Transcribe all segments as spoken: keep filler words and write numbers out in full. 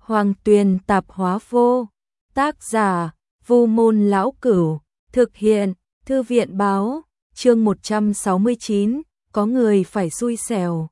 Hoàng Tuyền tạp hóa vô. Tác giả, Vu Môn Lão Cửu. Thực hiện, Thư viện báo. Chương một trăm sáu mươi chín, có người phải xui xẻo.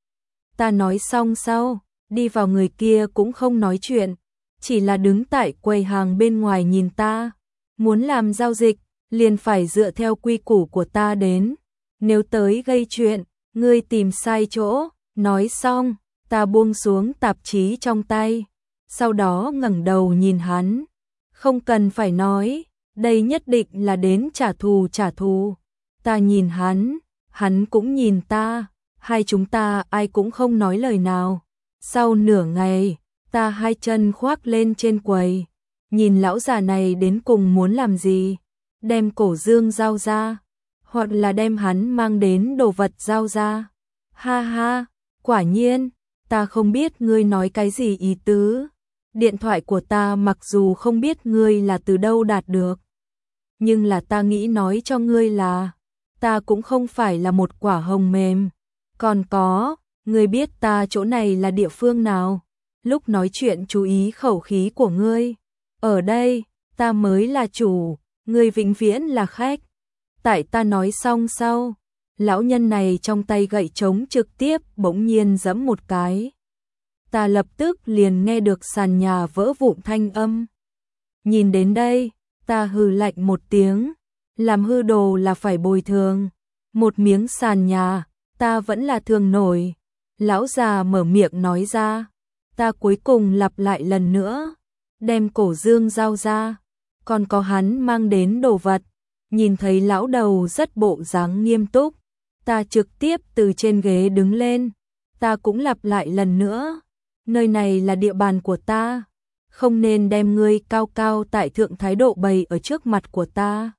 Ta nói xong sau, đi vào người kia cũng không nói chuyện, chỉ là đứng tại quầy hàng bên ngoài nhìn ta. Muốn làm giao dịch, liền phải dựa theo quy củ của ta đến. Nếu tới gây chuyện, ngươi tìm sai chỗ. Nói xong, ta buông xuống tạp chí trong tay, sau đó ngẩng đầu nhìn hắn. Không cần phải nói, đây nhất định là đến trả thù trả thù. Ta nhìn hắn, hắn cũng nhìn ta, hai chúng ta ai cũng không nói lời nào. Sau nửa ngày, ta hai chân khoác lên trên quầy, nhìn lão già này đến cùng muốn làm gì, đem cổ dương giao ra, hoặc là đem hắn mang đến đồ vật giao ra. Ha ha, quả nhiên, ta không biết ngươi nói cái gì ý tứ. Điện thoại của ta mặc dù không biết ngươi là từ đâu đạt được, nhưng là ta nghĩ nói cho ngươi là, ta cũng không phải là một quả hồng mềm. Còn có, ngươi biết ta chỗ này là địa phương nào? Lúc nói chuyện chú ý khẩu khí của ngươi. Ở đây, ta mới là chủ, ngươi vĩnh viễn là khách. Tại ta nói xong sau, lão nhân này trong tay gậy trống trực tiếp bỗng nhiên giẫm một cái. Ta lập tức liền nghe được sàn nhà vỡ vụn thanh âm. Nhìn đến đây, ta hừ lạnh một tiếng, làm hư đồ là phải bồi thường. Một miếng sàn nhà, ta vẫn là thường nổi. Lão già mở miệng nói ra, ta cuối cùng lặp lại lần nữa, đem cổ dương giao ra, còn có hắn mang đến đồ vật. Nhìn thấy lão đầu rất bộ dáng nghiêm túc, ta trực tiếp từ trên ghế đứng lên, ta cũng lặp lại lần nữa, nơi này là địa bàn của ta, không nên đem ngươi cao cao tại thượng thái độ bày ở trước mặt của ta.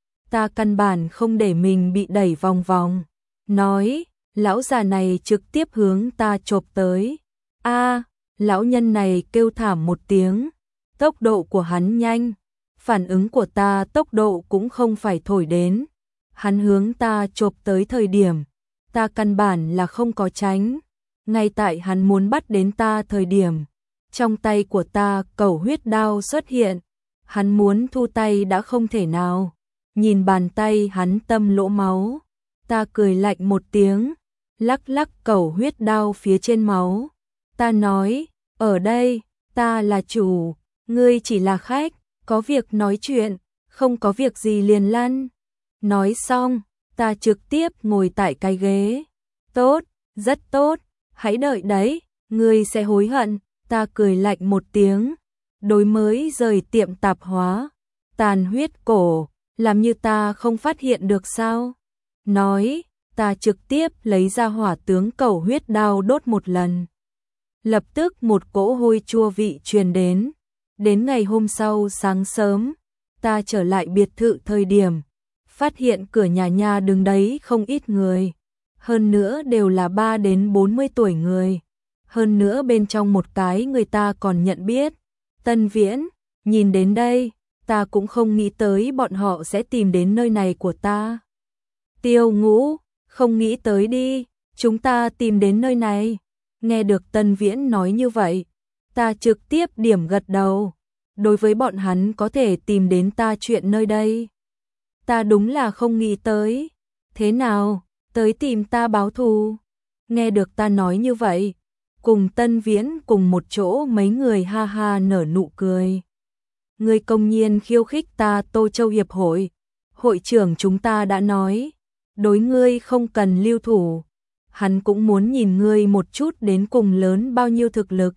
Ta căn bản không để mình bị đẩy vòng vòng. Nói, lão già này trực tiếp hướng ta chộp tới. A, lão nhân này kêu thảm một tiếng, tốc độ của hắn nhanh, phản ứng của ta tốc độ cũng không phải thổi đến. Hắn hướng ta chộp tới thời điểm, ta căn bản là không có tránh. Ngay tại hắn muốn bắt đến ta thời điểm, trong tay của ta cẩu huyết đao xuất hiện. Hắn muốn thu tay đã không thể nào. Nhìn bàn tay hắn tâm lỗ máu, ta cười lạnh một tiếng, lắc lắc cẩu huyết đao phía trên máu. Ta nói, ở đây, ta là chủ, ngươi chỉ là khách, có việc nói chuyện, không có việc gì liền lăn. Nói xong, ta trực tiếp ngồi tại cái ghế. Tốt, rất tốt, hãy đợi đấy, ngươi sẽ hối hận. Ta cười lạnh một tiếng, đối mới rời tiệm tạp hóa, tàn huyết cổ, làm như ta không phát hiện được sao? Nói, ta trực tiếp lấy ra hỏa tướng cẩu huyết đao đốt một lần. Lập tức một cỗ hôi chua vị truyền đến. Đến ngày hôm sau sáng sớm, ta trở lại biệt thự thời điểm, phát hiện cửa nhà nhà đứng đấy không ít người. Hơn nữa đều là ba đến bốn mươi tuổi người. Hơn nữa bên trong một cái người ta còn nhận biết. Tân Viễn, nhìn đến đây, ta cũng không nghĩ tới bọn họ sẽ tìm đến nơi này của ta. Tiêu Ngũ, không nghĩ tới đi, chúng ta tìm đến nơi này. Nghe được Tân Viễn nói như vậy, ta trực tiếp điểm gật đầu. Đối với bọn hắn có thể tìm đến ta chuyện nơi đây, ta đúng là không nghĩ tới. Thế nào, tới tìm ta báo thù? Nghe được ta nói như vậy, cùng Tân Viễn cùng một chỗ mấy người ha ha nở nụ cười. Ngươi công nhiên khiêu khích ta Tô Châu Hiệp hội. Hội trưởng chúng ta đã nói, đối ngươi không cần lưu thủ. Hắn cũng muốn nhìn ngươi một chút đến cùng lớn bao nhiêu thực lực.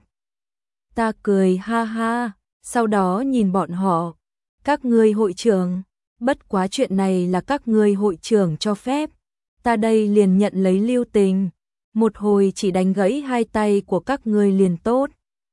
Ta cười ha ha, sau đó nhìn bọn họ. Các ngươi hội trưởng, bất quá chuyện này là các ngươi hội trưởng cho phép. Ta đây liền nhận lấy lưu tình. Một hồi chỉ đánh gãy hai tay của các ngươi liền tốt.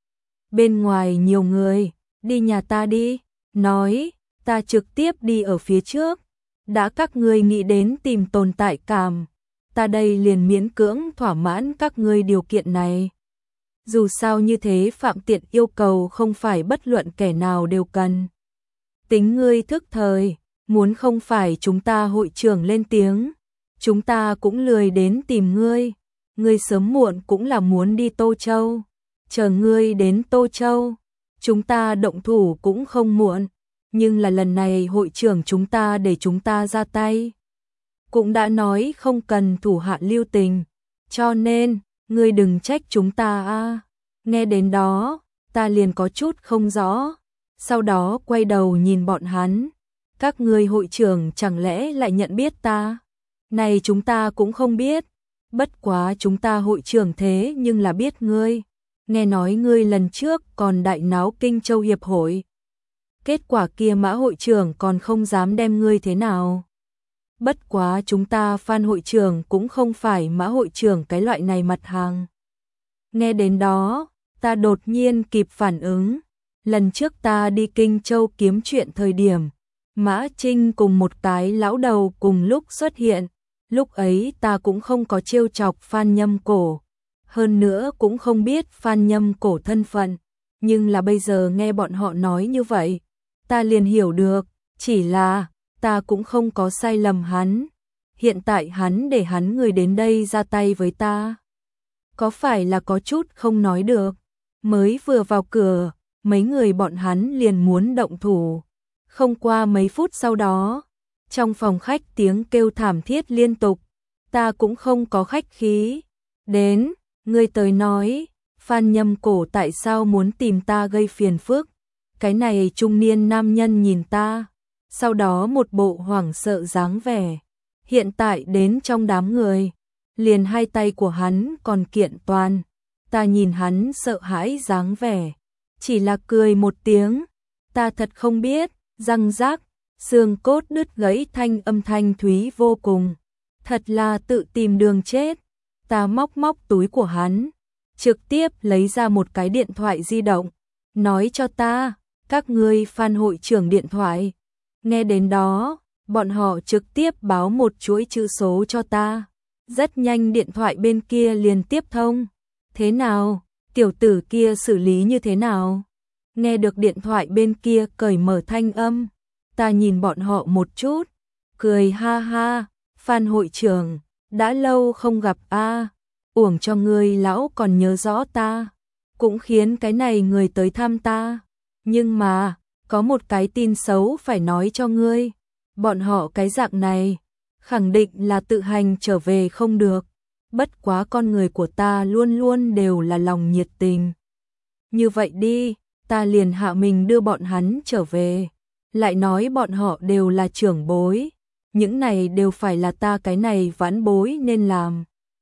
Bên ngoài nhiều người, đi nhà ta đi. Nói, ta trực tiếp đi ở phía trước. Đã các ngươi nghĩ đến tìm tồn tại cảm, ta đây liền miễn cưỡng thỏa mãn các ngươi điều kiện này. Dù sao như thế Phạm Tiện yêu cầu không phải bất luận kẻ nào đều cần. Tính ngươi thức thời, muốn không phải chúng ta hội trưởng lên tiếng, chúng ta cũng lười đến tìm ngươi. Ngươi sớm muộn cũng là muốn đi Tô Châu. chờ ngươi đến Tô Châu, chúng ta động thủ cũng không muộn, nhưng là lần này hội trưởng chúng ta để chúng ta ra tay. Cũng đã nói không cần thủ hạ lưu tình, cho nên, ngươi đừng trách chúng ta a. Nghe đến đó, ta liền có chút không rõ, sau đó quay đầu nhìn bọn hắn. Các ngươi hội trưởng chẳng lẽ lại nhận biết ta? Này chúng ta cũng không biết, bất quá chúng ta hội trưởng thế nhưng là biết ngươi. Nghe nói ngươi lần trước còn đại náo Kinh Châu Hiệp hội. Kết quả kia Mã hội trưởng còn không dám đem ngươi thế nào. Bất quá chúng ta Phan hội trưởng cũng không phải Mã hội trưởng cái loại này mặt hàng. Nghe đến đó, ta đột nhiên kịp phản ứng. Lần trước ta đi Kinh Châu kiếm chuyện thời điểm, Mã Trinh cùng một cái lão đầu cùng lúc xuất hiện. Lúc ấy ta cũng không có trêu chọc Phan Nhâm Cổ. Hơn nữa cũng không biết Phan Nhâm Cổ thân phận. Nhưng là bây giờ nghe bọn họ nói như vậy, ta liền hiểu được, chỉ là ta cũng không có sai lầm hắn. Hiện tại hắn để hắn người đến đây ra tay với ta. Có phải là có chút không nói được. Mới vừa vào cửa, mấy người bọn hắn liền muốn động thủ. Không qua mấy phút sau đó, trong phòng khách tiếng kêu thảm thiết liên tục. Ta cũng không có khách khí. Đến, ngươi tới nói, Phan Nhâm Cổ tại sao muốn tìm ta gây phiền phức? Cái này trung niên nam nhân nhìn ta, sau đó một bộ hoảng sợ dáng vẻ. Hiện tại đến trong đám người, liền hai tay của hắn còn kiện toàn. Ta nhìn hắn sợ hãi dáng vẻ, chỉ là cười một tiếng. Ta thật không biết, răng rác, xương cốt đứt gãy thanh âm thanh thúy vô cùng. Thật là tự tìm đường chết. Ta móc móc túi của hắn, trực tiếp lấy ra một cái điện thoại di động, nói cho ta, các ngươi Phan hội trưởng điện thoại. Nghe đến đó, bọn họ trực tiếp báo một chuỗi chữ số cho ta. Rất nhanh điện thoại bên kia liền tiếp thông. Thế nào, tiểu tử kia xử lý như thế nào? Nghe được điện thoại bên kia cởi mở thanh âm, ta nhìn bọn họ một chút, cười ha ha. Phan hội trưởng, đã lâu không gặp a, uổng cho ngươi lão còn nhớ rõ ta, cũng khiến cái này người tới thăm ta. Nhưng mà, có một cái tin xấu phải nói cho ngươi, bọn họ cái dạng này, khẳng định là tự hành trở về không được. Bất quá con người của ta luôn luôn đều là lòng nhiệt tình. Như vậy đi, ta liền hạ mình đưa bọn hắn trở về, lại nói bọn họ đều là trưởng bối. Những này đều phải là ta cái này vãn bối nên làm.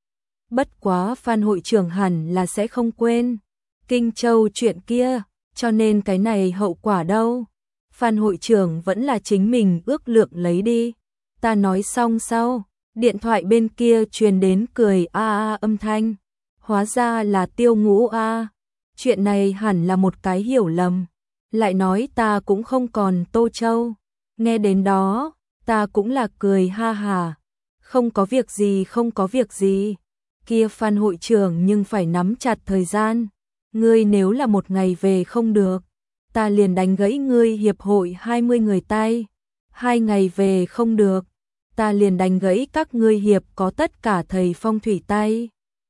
Bất quá Phan hội trưởng hẳn là sẽ không quên Kinh Châu chuyện kia, cho nên cái này hậu quả đâu. Phan hội trưởng vẫn là chính mình ước lượng lấy đi. Ta nói xong sau, điện thoại bên kia truyền đến cười a a âm thanh. Hóa ra là Tiêu Ngũ a. Chuyện này hẳn là một cái hiểu lầm. Lại nói ta cũng không còn Tô Châu. Nghe đến đó, ta cũng là cười ha hà. Không có việc gì, không có việc gì. Kia Phan hội trưởng nhưng phải nắm chặt thời gian. Ngươi nếu là một ngày về không được, ta liền đánh gãy ngươi hiệp hội hai mươi người tay. Hai ngày về không được, ta liền đánh gãy các ngươi hiệp có tất cả thầy phong thủy tay.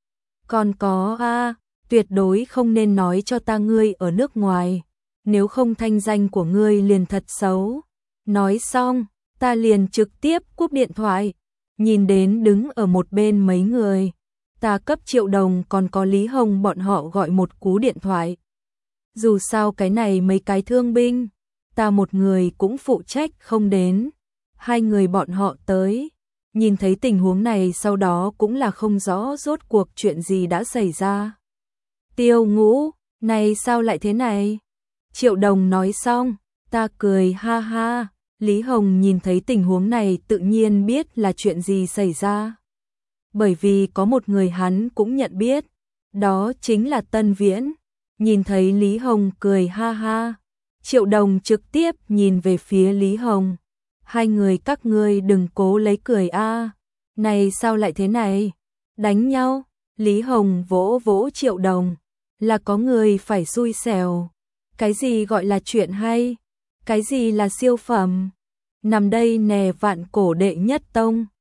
Còn có a, tuyệt đối không nên nói cho ta ngươi ở nước ngoài, nếu không thanh danh của ngươi liền thật xấu. Nói xong, ta liền trực tiếp cúp điện thoại, nhìn đến đứng ở một bên mấy người. Ta cấp Triệu Đồng còn có Lý Hồng bọn họ gọi một cú điện thoại. Dù sao cái này mấy cái thương binh, ta một người cũng phụ trách không đến. Hai người bọn họ tới, nhìn thấy tình huống này sau đó cũng là không rõ rốt cuộc chuyện gì đã xảy ra. Tiêu Ngũ, này sao lại thế này? Triệu Đồng nói xong, ta cười ha ha. Lý Hồng nhìn thấy tình huống này tự nhiên biết là chuyện gì xảy ra. Bởi vì có một người hắn cũng nhận biết, đó chính là Tân Viễn. Nhìn thấy Lý Hồng cười ha ha, Triệu Đồng trực tiếp nhìn về phía Lý Hồng. Hai người các ngươi đừng cố lấy cười a. Này sao lại thế này? Đánh nhau? Lý Hồng vỗ vỗ Triệu Đồng. Là có người phải xui xẻo. Cái gì gọi là chuyện hay? Cái gì là siêu phẩm? Nằm đây nè vạn cổ đệ nhất tông.